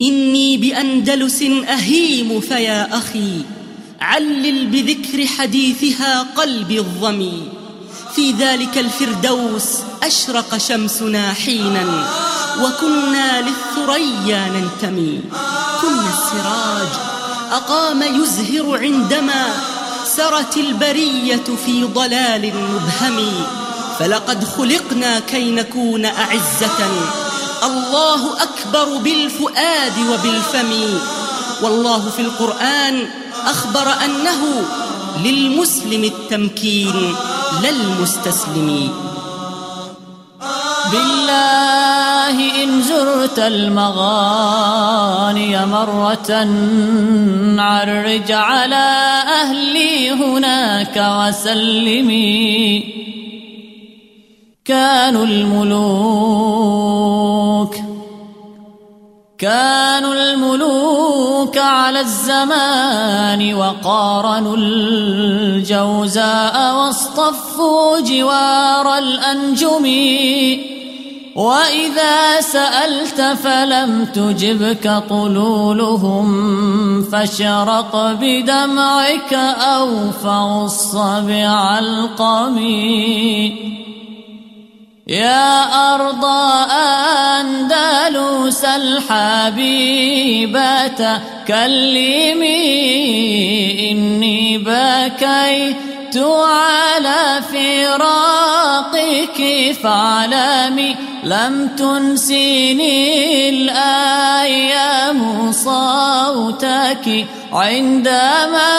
إني بأندلس أهيم فيا أخي علل بذكر حديثها قلبي الظمي. في ذلك الفردوس أشرق شمسنا حينا وكنا للثريا ننتمي. كنا السراج أقام يزهر عندما سرت البرية في ضلال مبهم. فلقد خلقنا كي نكون أعزة، الله أكبر بالفؤاد وبالفم. والله في القرآن أخبر أنه للمسلم التمكين لا المستسلم. بالله إن زرت المغاني مرة عرج على أهلي هناك وسلمي. كانوا الملوك على الزمان وقارنوا الجوزاء واصطفوا جوار الأنجم. وإذا سألت فلم تجبك طلولهم فاشرق بدمعك أو فغص بعلقمي. يا أرض أندلس الحبيبة كلمي، إني بكيت على فراقك فاعلمي. لم تنسيني الأيام صوتك عندما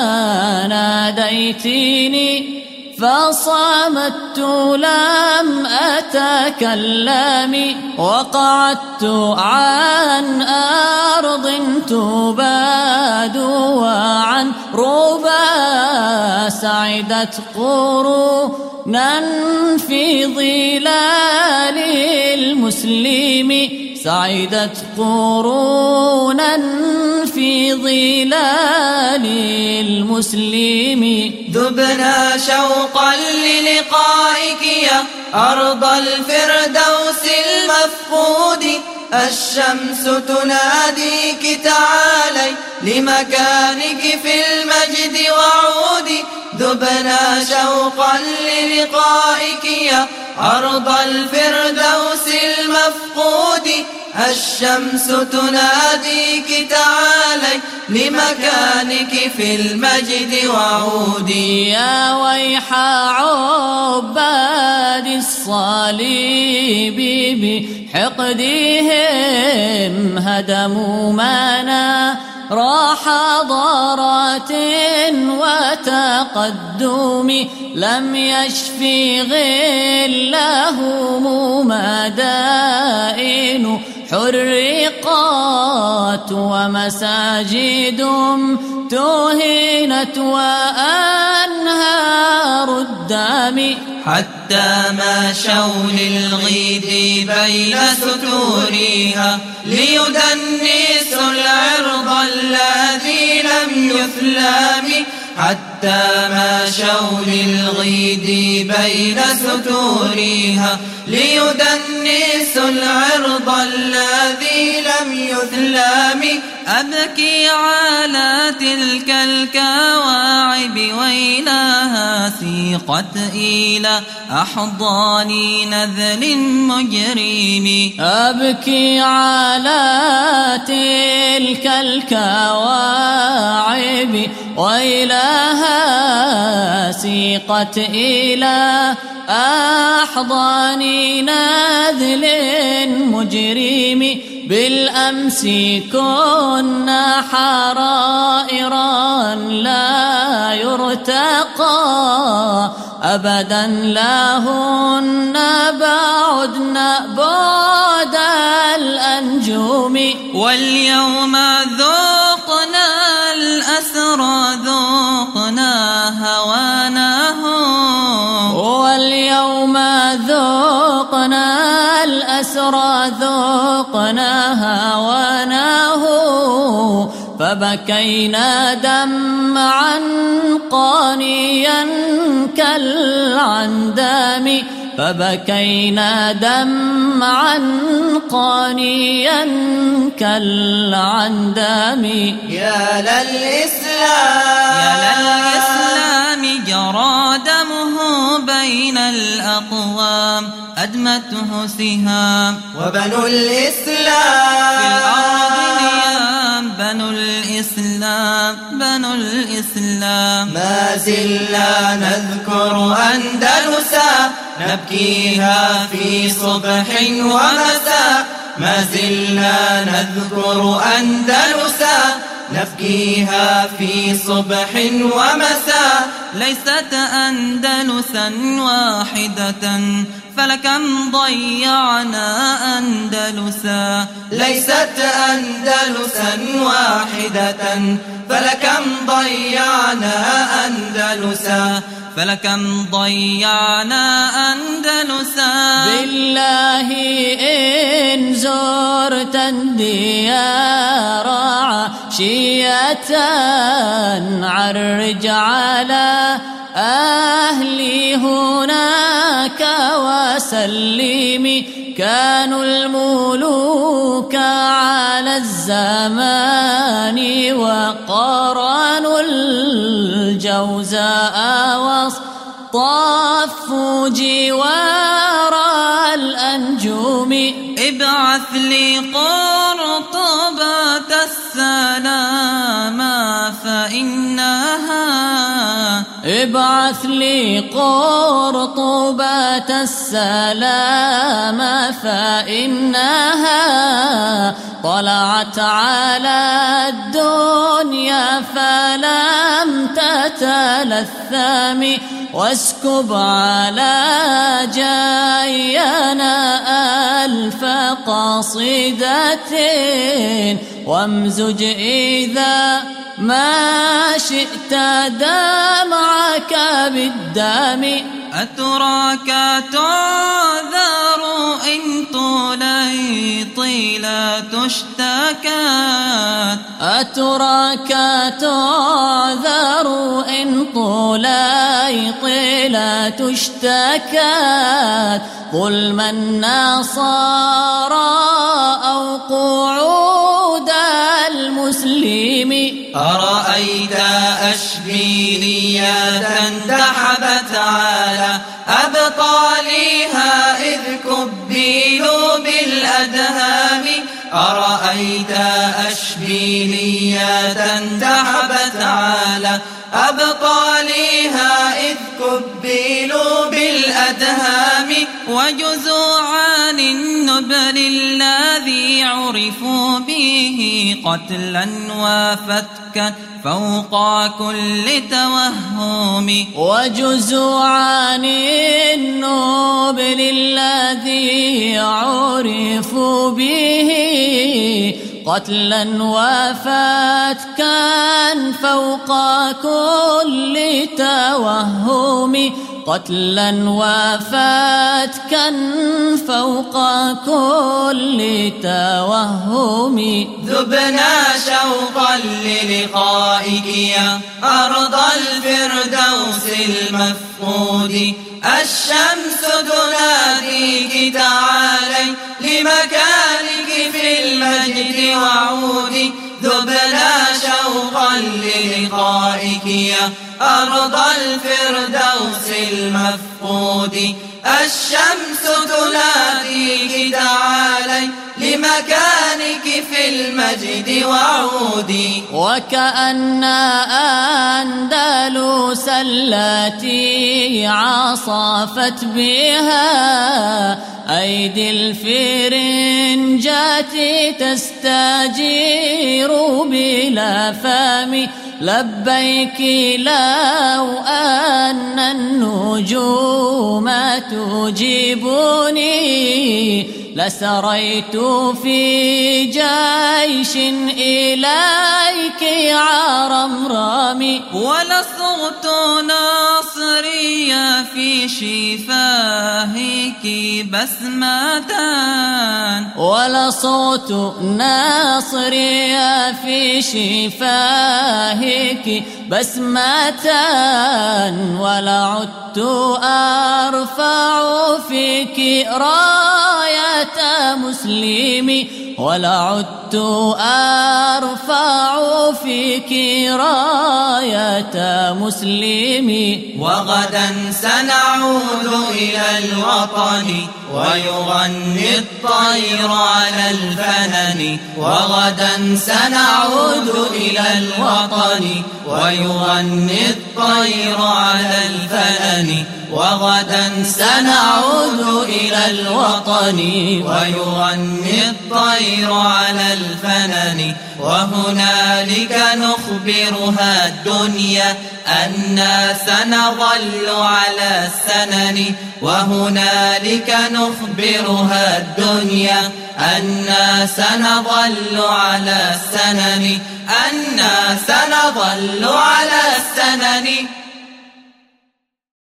ناديتني فصمت لم أتكلم. وقعدت عن أرض تباد وعن ربا سعدت قرونا في ظلال المسلم. سعدت قرونا في ظلال المسلم. ذبنا شوقا للقائك يا أرض الفردوس المفقود. الشمس تناديك تعالي لمكانك في المجد وعودي. ذبنا شوقا للقائك يا أرض الفردوس المفقود. الشمس تناديك تعالي لمكانك في المجد وعودي. يا ويح عباد الصليب بحقدهم هدموا منا راح حضارات وتقدم. لم يشفي غلهم مدائن حرقات ومساجد تهنت وأنهار الدم. حتى ماشوا للغيث بين ستورها ليدنسوا العرض الذي لم يثلم. حتى ماشوا للغيث بين ستورها ليدنسوا العرض الذي لم يثلم. أبكي على تلك الكواعب ويلها سيقت إلى أحضان نذل مجرم. أبكي على تلك الكواعب ويلها سيقت إلى أحضان نذل مجرم. بالأمس كنا حرائرا لا يرتقى أبدا لهن بعدنا بعد الأنجوم. واليوم ذوقنا الأسرى ذوقنا هوانهم. واليوم ذوقنا الأسرى ذوقنا هواناه. فبكينا دمعا قانيا كالعندام فبكينا دمعا قانيا كالعندام. يا للإسلام جرى دمه بين الأقوام أدمته سهام. وبنو الإسلام في الأرض نيام. بنو الإسلام ما زلنا نذكر أندلسا نبكيها في صبح ومساء. ما زلنا نذكر أندلسا نبكيها في صبح ومساء. ليست أندلسا واحدة فلكم ضيعنا أندلسا. ليست أندلسا واحدة فلكم ضيعنا أندلسا. فلكم ضيعنا أندلسا. بالله إن زرت الديار عشية عرج على أهلي هناك وسلمي. كانوا الملوك على الزمان وقرنوا الجوزاء واصطفوا جوار الأنجوم. ابعث لي قرطبة السلام فإنها. ابعث لي قرطبة السلام فإنها طلعت على الدنيا فلم تتلثم. واسكب على جاينا ألف قصيدة وامزج إذا ما شئت دمعك بالدم. أتراك تعذر إن طليطي لا تشتكات. أتراك تعذر إن طليطي لا تشتكات. ظلم النصارى أو قعود المسلم. أرأيت أشبيلية انتحبت على أبطالها إذ كبلوا بالأدهام. أرأيت أشبيلية انتحبت على أبطالها إذ كبلوا بالأدهام. وجزوعان النبل الذي عرفوا به قتلا وفتكا فوق كل توهم. وجزوعان النبل الذي عرفوا به قتلا وفتكا فوق كل توهم. قتلا وفتكا فوق كل توهم. ذبنا شوقا للقائك يا أرض الفردوس المفقود. الشمس تناديك تعالي لمكانك في المجد وعودي. ذبنا شوقا للقائك يا أرض الفردوس المفقود. الشمس تناديك تعالي لمكانك في المجد وعودي. وكأن أندلس التي عصفت بها أيدي الفرنجات تستجير بلا فم. لبيك لو أن النجوم تجيبني لسريت في جيش إليك عرمرامي. ولصغت ناصريا في شفاهك بسمتان ولصوت ناصريا في شفاهك بسمتان ولعدت أرفع فيك راية مسلمي ولعدت أرفع فيك راية مسلمي وغدا سنعود إلى الوطن ويغني الطير على الفنن وغدا سنعود إلى الوطن ويغني الطير على الفنن وغدا سنعود إلى الوطن ويغني الطير على الفنن وهنالك نخبرها الدنيا أنا سنظل على السنن وهنالك نخبرها الدنيا أنا سنظل على السنن أنا سنظل على السنن